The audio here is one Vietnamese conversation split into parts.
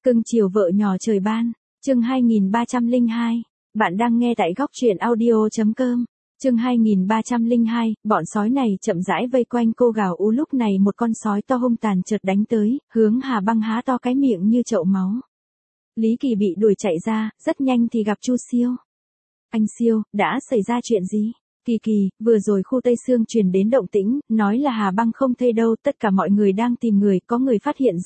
Cưng chiều vợ nhỏ trời ban, chương 2302. Bạn đang nghe tại góc truyện audio.com. Chương 2302, bọn sói này chậm rãi vây quanh cô gào ú. Lúc này một con sói to hung tàn chợt đánh tới, hướng Hà Băng há to cái miệng như chậu máu. Lý Kỳ bị đuổi chạy ra, rất nhanh thì gặp Chu Siêu. Anh Siêu, đã xảy ra chuyện gì? Kỳ, vừa rồi khu Tây Sương truyền đến động tĩnh, nói là Hà Băng không thây đâu, tất cả mọi người đang tìm người, có người phát hiện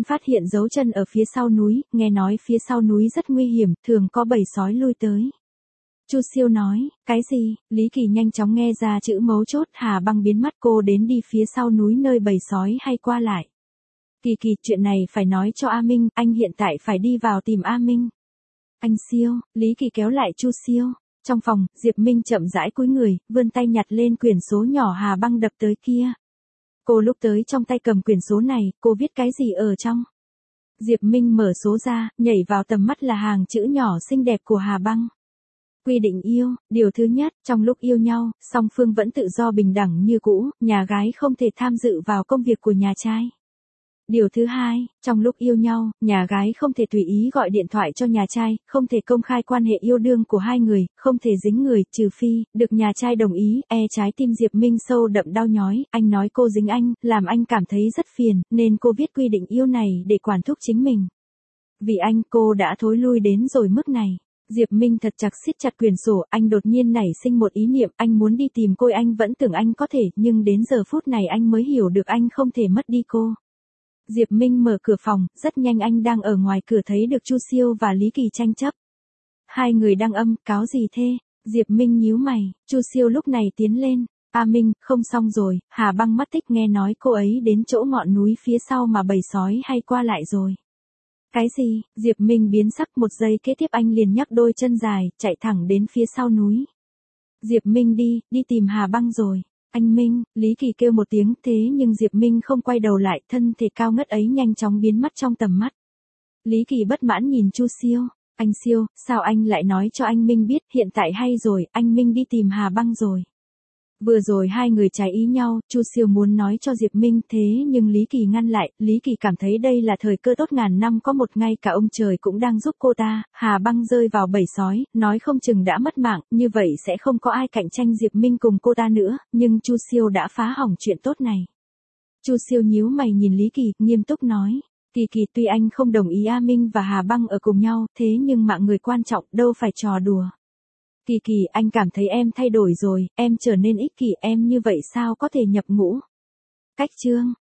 dấu chân ở phía sau núi, nghe nói phía sau núi rất nguy hiểm, thường có bầy sói lui tới. Chu Siêu nói, cái gì? Lý Kỳ nhanh chóng nghe ra chữ mấu chốt, Hà Băng biến mất, cô đến đi phía sau núi nơi bầy sói hay qua lại. Kỳ, chuyện này phải nói cho A Minh, anh hiện tại phải đi vào tìm A Minh. Anh Siêu, Lý Kỳ kéo lại Chu Siêu. Trong phòng, Diệp Minh chậm rãi cúi người, vươn tay nhặt lên quyển số nhỏ Hà Băng đập tới kia. Cô lúc tới trong tay cầm quyển số này, cô viết cái gì ở trong? Diệp Minh mở số ra, nhảy vào tầm mắt là hàng chữ nhỏ xinh đẹp của Hà Băng. Quy định yêu, điều thứ nhất, trong lúc yêu nhau, song phương vẫn tự do bình đẳng như cũ, nhà gái không thể tham dự vào công việc của nhà trai. Điều thứ hai, trong lúc yêu nhau, nhà gái không thể tùy ý gọi điện thoại cho nhà trai, không thể công khai quan hệ yêu đương của hai người, không thể dính người, trừ phi, được nhà trai đồng ý. Trái tim Diệp Minh sâu đậm đau nhói, anh nói cô dính anh, làm anh cảm thấy rất phiền, nên cô viết quy định yêu này để quản thúc chính mình. Vì anh, cô đã thối lui đến rồi mức này. Diệp Minh thật chặt siết chặt quyển sổ, anh đột nhiên nảy sinh một ý niệm, anh muốn đi tìm cô, anh vẫn tưởng anh có thể, nhưng đến giờ phút này anh mới hiểu được anh không thể mất đi cô. Diệp Minh mở cửa phòng, rất nhanh anh đang ở ngoài cửa thấy được Chu Siêu và Lý Kỳ tranh chấp. Hai người đang cáo gì thế? Diệp Minh nhíu mày, Chu Siêu lúc này tiến lên. A Minh, không xong rồi, Hà Băng mất tích, nghe nói cô ấy đến chỗ ngọn núi phía sau mà bầy sói hay qua lại rồi. Cái gì? Diệp Minh biến sắc, một giây kế tiếp anh liền nhấc đôi chân dài, chạy thẳng đến phía sau núi. Diệp Minh đi tìm Hà Băng rồi. Anh Minh, Lý Kỳ kêu một tiếng, thế nhưng Diệp Minh không quay đầu lại, thân thể cao ngất ấy nhanh chóng biến mất trong tầm mắt. Lý Kỳ bất mãn nhìn Chu Siêu, anh Siêu, sao anh lại nói cho anh Minh biết, hiện tại hay rồi, anh Minh đi tìm Hà Băng rồi. Vừa rồi hai người trái ý nhau, Chu Siêu muốn nói cho Diệp Minh, thế nhưng Lý Kỳ ngăn lại, Lý Kỳ cảm thấy đây là thời cơ tốt, ngàn năm có một, ngay cả ông trời cũng đang giúp cô ta. Hà Băng rơi vào bầy sói, nói không chừng đã mất mạng, như vậy sẽ không có ai cạnh tranh Diệp Minh cùng cô ta nữa, nhưng Chu Siêu đã phá hỏng chuyện tốt này. Chu Siêu nhíu mày nhìn Lý Kỳ, nghiêm túc nói, Kỳ, tuy anh không đồng ý A Minh và Hà Băng ở cùng nhau, thế nhưng mạng người quan trọng, đâu phải trò đùa. Kỳ, anh cảm thấy em thay đổi rồi, em trở nên ích kỷ, em như vậy sao có thể nhập ngũ? Cách chương,